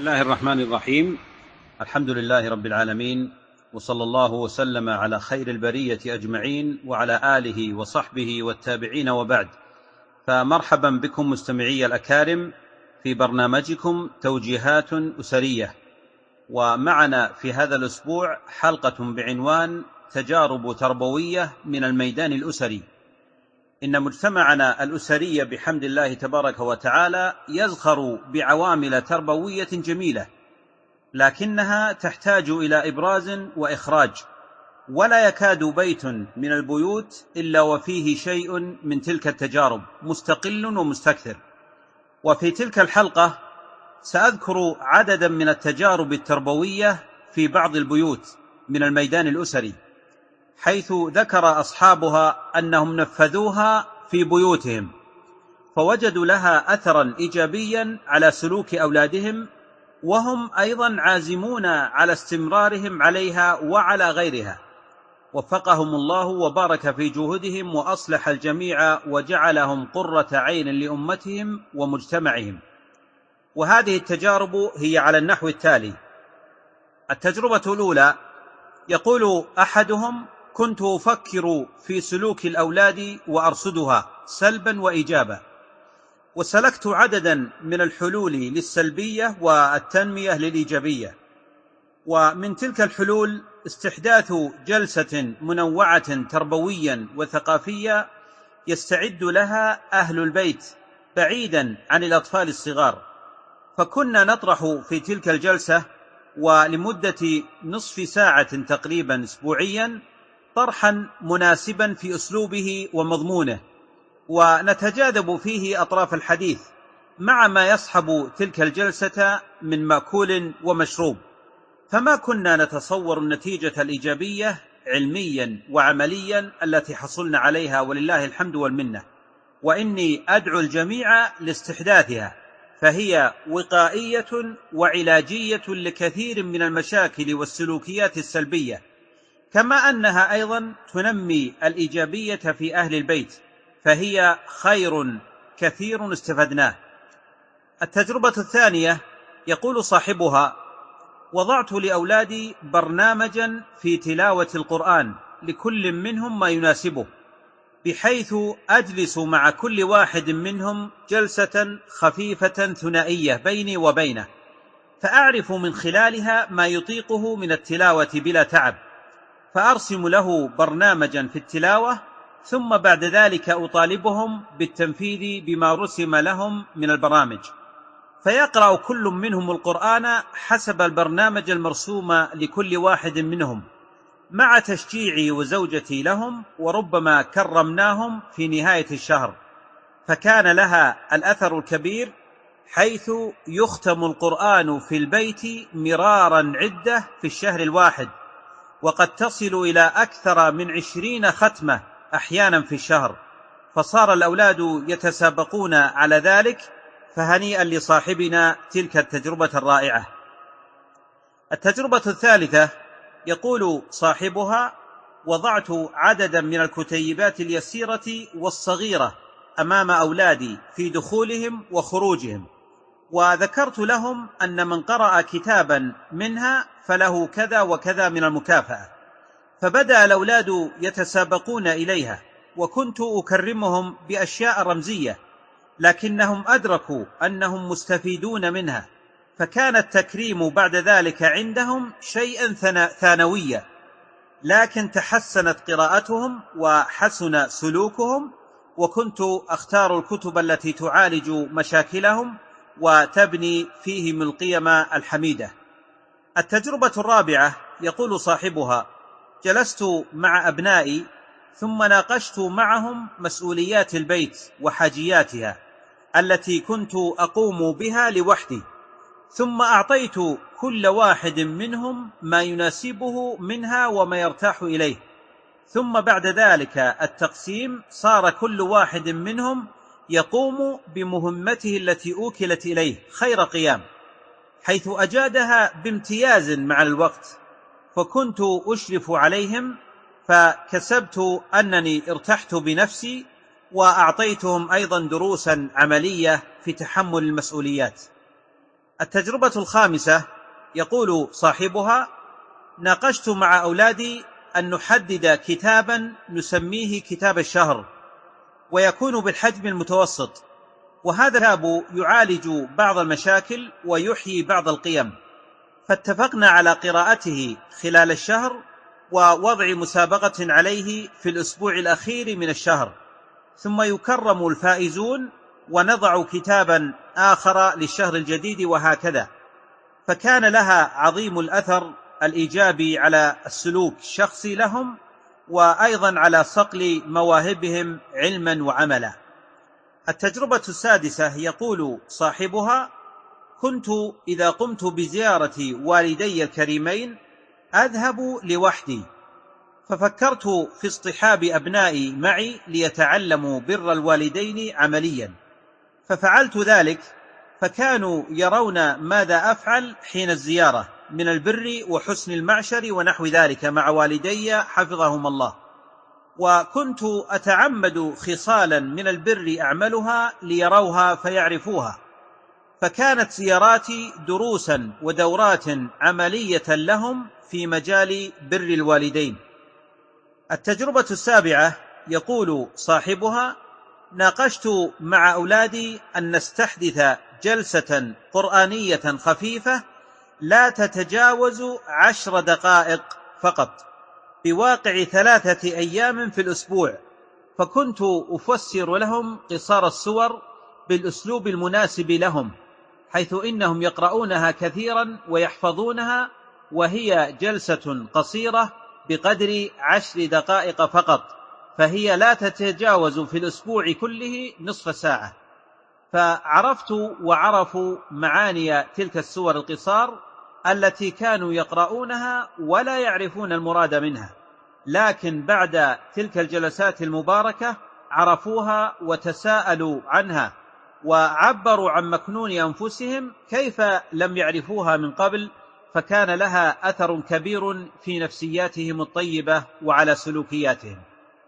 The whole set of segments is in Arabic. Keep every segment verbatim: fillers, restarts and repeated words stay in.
الله الرحمن الرحيم. الحمد لله رب العالمين، وصلى الله وسلم على خير البرية أجمعين وعلى آله وصحبه والتابعين، وبعد. فمرحبا بكم مستمعي الأكارم في برنامجكم توجيهات أسرية، ومعنا في هذا الأسبوع حلقة بعنوان تجارب تربوية من الميدان الأسري. إن مجتمعنا الأسري بحمد الله تبارك وتعالى يزخر بعوامل تربوية جميلة، لكنها تحتاج إلى إبراز وإخراج، ولا يكاد بيت من البيوت إلا وفيه شيء من تلك التجارب مستقل ومستكثر. وفي تلك الحلقة سأذكر عددا من التجارب التربوية في بعض البيوت من الميدان الأسري، حيث ذكر أصحابها أنهم نفذوها في بيوتهم فوجدوا لها أثرا إيجابيا على سلوك أولادهم، وهم أيضا عازمون على استمرارهم عليها وعلى غيرها. وفقهم الله وبارك في جهودهم وأصلح الجميع وجعلهم قرة عين لأمتهم ومجتمعهم. وهذه التجارب هي على النحو التالي: التجربة الأولى، يقول أحدهم: كنت أفكر في سلوك الأولاد وأرصدها سلبا وإيجابا، وسلكت عددا من الحلول للسلبية والتنمية للإيجابية. ومن تلك الحلول استحداث جلسة منوعة تربويا وثقافية يستعد لها أهل البيت بعيدا عن الأطفال الصغار. فكنا نطرح في تلك الجلسة ولمدة نصف ساعة تقريبا أسبوعيا طرحا مناسبا في أسلوبه ومضمونه، ونتجاذب فيه أطراف الحديث مع ما يصحب تلك الجلسة من مأكول ومشروب. فما كنا نتصور النتيجة الإيجابية علميا وعمليا التي حصلنا عليها، ولله الحمد والمنة. وإني أدعو الجميع لاستحداثها، فهي وقائية وعلاجية لكثير من المشاكل والسلوكيات السلبية، كما أنها أيضا تنمي الإيجابية في أهل البيت، فهي خير كثير استفدناه. التجربة الثانية، يقول صاحبها: وضعت لأولادي برنامجا في تلاوة القرآن لكل منهم ما يناسبه، بحيث أجلس مع كل واحد منهم جلسة خفيفة ثنائية بيني وبينه، فأعرف من خلالها ما يطيقه من التلاوة بلا تعب، فأرسم له برنامجا في التلاوة، ثم بعد ذلك أطالبهم بالتنفيذ بما رسم لهم من البرامج، فيقرأ كل منهم القرآن حسب البرنامج المرسوم لكل واحد منهم، مع تشجيعي وزوجتي لهم، وربما كرمناهم في نهاية الشهر. فكان لها الأثر الكبير، حيث يختم القرآن في البيت مرارا عدة في الشهر الواحد، وقد تصل إلى أكثر من عشرين ختمة أحيانا في الشهر، فصار الأولاد يتسابقون على ذلك. فهنيئا لصاحبنا تلك التجربة الرائعة. التجربة الثالثة، يقول صاحبها: وضعت عددا من الكتيبات اليسيرة والصغيرة أمام أولادي في دخولهم وخروجهم، وذكرت لهم أن من قرأ كتابا منها فله كذا وكذا من المكافأة. فبدأ الأولاد يتسابقون إليها، وكنت أكرمهم بأشياء رمزية، لكنهم أدركوا أنهم مستفيدون منها، فكان التكريم بعد ذلك عندهم شيئا ثانويا، لكن تحسنت قراءتهم وحسن سلوكهم، وكنت أختار الكتب التي تعالج مشاكلهم وتبني فيهم القيم الحميدة. التجربة الرابعة، يقول صاحبها: جلست مع أبنائي ثم ناقشت معهم مسؤوليات البيت وحاجياتها التي كنت أقوم بها لوحدي، ثم أعطيت كل واحد منهم ما يناسبه منها وما يرتاح إليه، ثم بعد ذلك التقسيم صار كل واحد منهم يقوم بمهمته التي أوكلت إليه خير قيام، حيث أجادها بامتياز مع الوقت. فكنت أشرف عليهم، فكسبت أنني ارتحت بنفسي، وأعطيتهم أيضا دروسا عملية في تحمل المسؤوليات. التجربة الخامسة يقول صاحبها: ناقشت مع أولادي أن نحدد كتابا نسميه كتاب الشهر، ويكون بالحجم المتوسط، وهذا الكتاب يعالج بعض المشاكل ويحيي بعض القيم، فاتفقنا على قراءته خلال الشهر ووضع مسابقة عليه في الأسبوع الأخير من الشهر، ثم يكرم الفائزون ونضع كتابا آخر للشهر الجديد، وهكذا. فكان لها عظيم الأثر الإيجابي على السلوك الشخصي لهم، وأيضا على صقل مواهبهم علما وعملا. التجربة السادسة يقول صاحبها: كنت إذا قمت بزيارة والدي الكريمين أذهب لوحدي، ففكرت في اصطحاب أبنائي معي ليتعلموا بر الوالدين عمليا، ففعلت ذلك، فكانوا يرون ماذا أفعل حين الزيارة من البر وحسن المعشر ونحو ذلك مع والدي حفظهم الله، وكنت أتعمد خصالا من البر أعملها ليروها فيعرفوها، فكانت زياراتي دروسا ودورات عملية لهم في مجال بر الوالدين. التجربة السابعة يقول صاحبها: ناقشت مع أولادي أن نستحدث جلسة قرآنية خفيفة لا تتجاوز عشر دقائق فقط، بواقع ثلاثة أيام في الأسبوع، فكنت أفسر لهم قصار السور بالأسلوب المناسب لهم، حيث إنهم يقرؤونها كثيرا ويحفظونها، وهي جلسة قصيرة بقدر عشر دقائق فقط، فهي لا تتجاوز في الأسبوع كله نصف ساعة. فعرفت وعرفوا معاني تلك السور القصار التي كانوا يقرؤونها ولا يعرفون المراد منها، لكن بعد تلك الجلسات المباركة عرفوها وتساءلوا عنها وعبروا عن مكنون أنفسهم كيف لم يعرفوها من قبل، فكان لها أثر كبير في نفسياتهم الطيبة وعلى سلوكياتهم.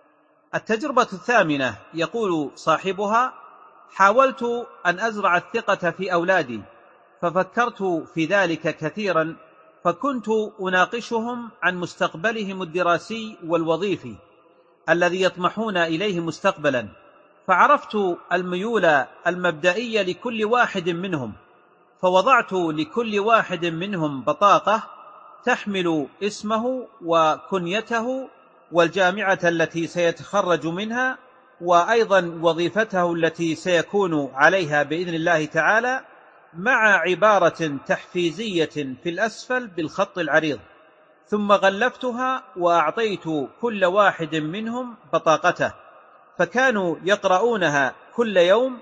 التجربة الثامنة يقول صاحبها: حاولت أن أزرع الثقة في أولادي، ففكرت في ذلك كثيرا، فكنت أناقشهم عن مستقبلهم الدراسي والوظيفي الذي يطمحون إليه مستقبلا، فعرفت الميول المبدئية لكل واحد منهم، فوضعت لكل واحد منهم بطاقة تحمل اسمه وكنيته والجامعة التي سيتخرج منها، وأيضا وظيفته التي سيكون عليها بإذن الله تعالى، مع عبارة تحفيزية في الأسفل بالخط العريض، ثم غلفتها وأعطيت كل واحد منهم بطاقته، فكانوا يقرؤونها كل يوم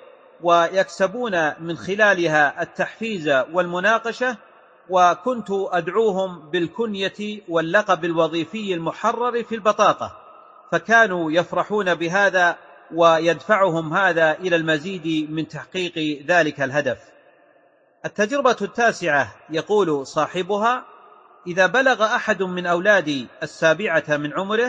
ويكسبون من خلالها التحفيز والمناقشة، وكنت أدعوهم بالكنية واللقب الوظيفي المحرر في البطاقة، فكانوا يفرحون بهذا ويدفعهم هذا إلى المزيد من تحقيق ذلك الهدف. التجربة التاسعة يقول صاحبها: إذا بلغ أحد من أولادي السابعة من عمره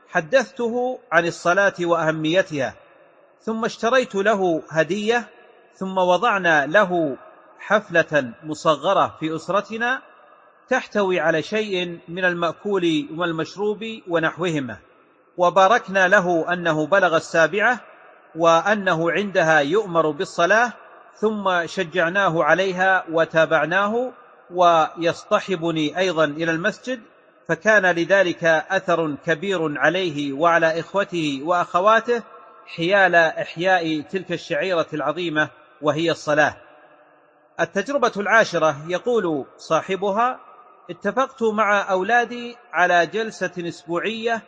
حدثته عن الصلاة وأهميتها، ثم اشتريت له هدية، ثم وضعنا له حفلة مصغرة في أسرتنا تحتوي على شيء من المأكول والمشروب ونحوهما، وباركنا له أنه بلغ السابعة وأنه عندها يؤمر بالصلاة، ثم شجعناه عليها وتابعناه، ويصطحبني أيضا إلى المسجد، فكان لذلك أثر كبير عليه وعلى إخوته وأخواته حيال إحياء تلك الشعيرة العظيمة وهي الصلاة. التجربة العاشرة يقول صاحبها: اتفقت مع أولادي على جلسة أسبوعية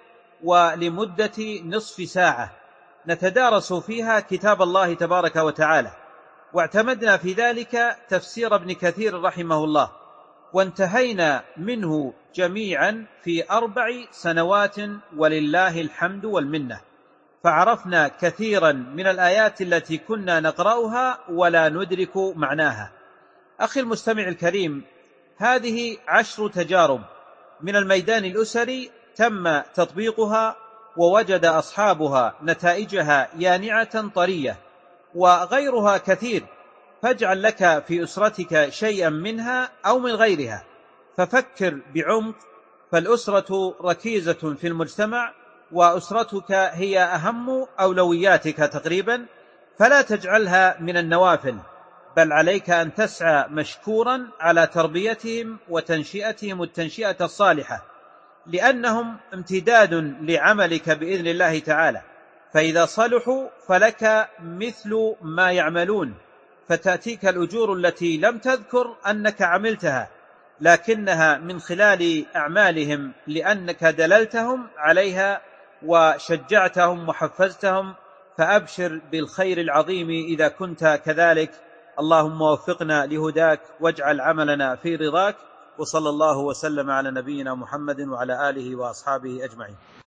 ولمدة نصف ساعة نتدارس فيها كتاب الله تبارك وتعالى، واعتمدنا في ذلك تفسير ابن كثير رحمه الله، وانتهينا منه جميعا في أربع سنوات ولله الحمد والمنة، فعرفنا كثيرا من الآيات التي كنا نقرأها ولا ندرك معناها. أخي المستمع الكريم، هذه عشر تجارب من الميدان الأسري تم تطبيقها ووجد أصحابها نتائجها يانعة طرية، وغيرها كثير فاجعل لك في أسرتك شيئا منها أو من غيرها، ففكر بعمق، فالأسرة ركيزة في المجتمع، وأسرتك هي أهم أولوياتك تقريبا، فلا تجعلها من النوافل، بل عليك أن تسعى مشكورا على تربيتهم وتنشئتهم التنشئة الصالحة، لأنهم امتداد لعملك بإذن الله تعالى، فإذا صلحوا فلك مثل ما يعملون، فتأتيك الأجور التي لم تذكر أنك عملتها، لكنها من خلال أعمالهم، لأنك دللتهم عليها وشجعتهم وحفزتهم، فأبشر بالخير العظيم إذا كنت كذلك. اللهم وفقنا لهداك واجعل عملنا في رضاك، وصلى الله وسلم على نبينا محمد وعلى آله وأصحابه أجمعين.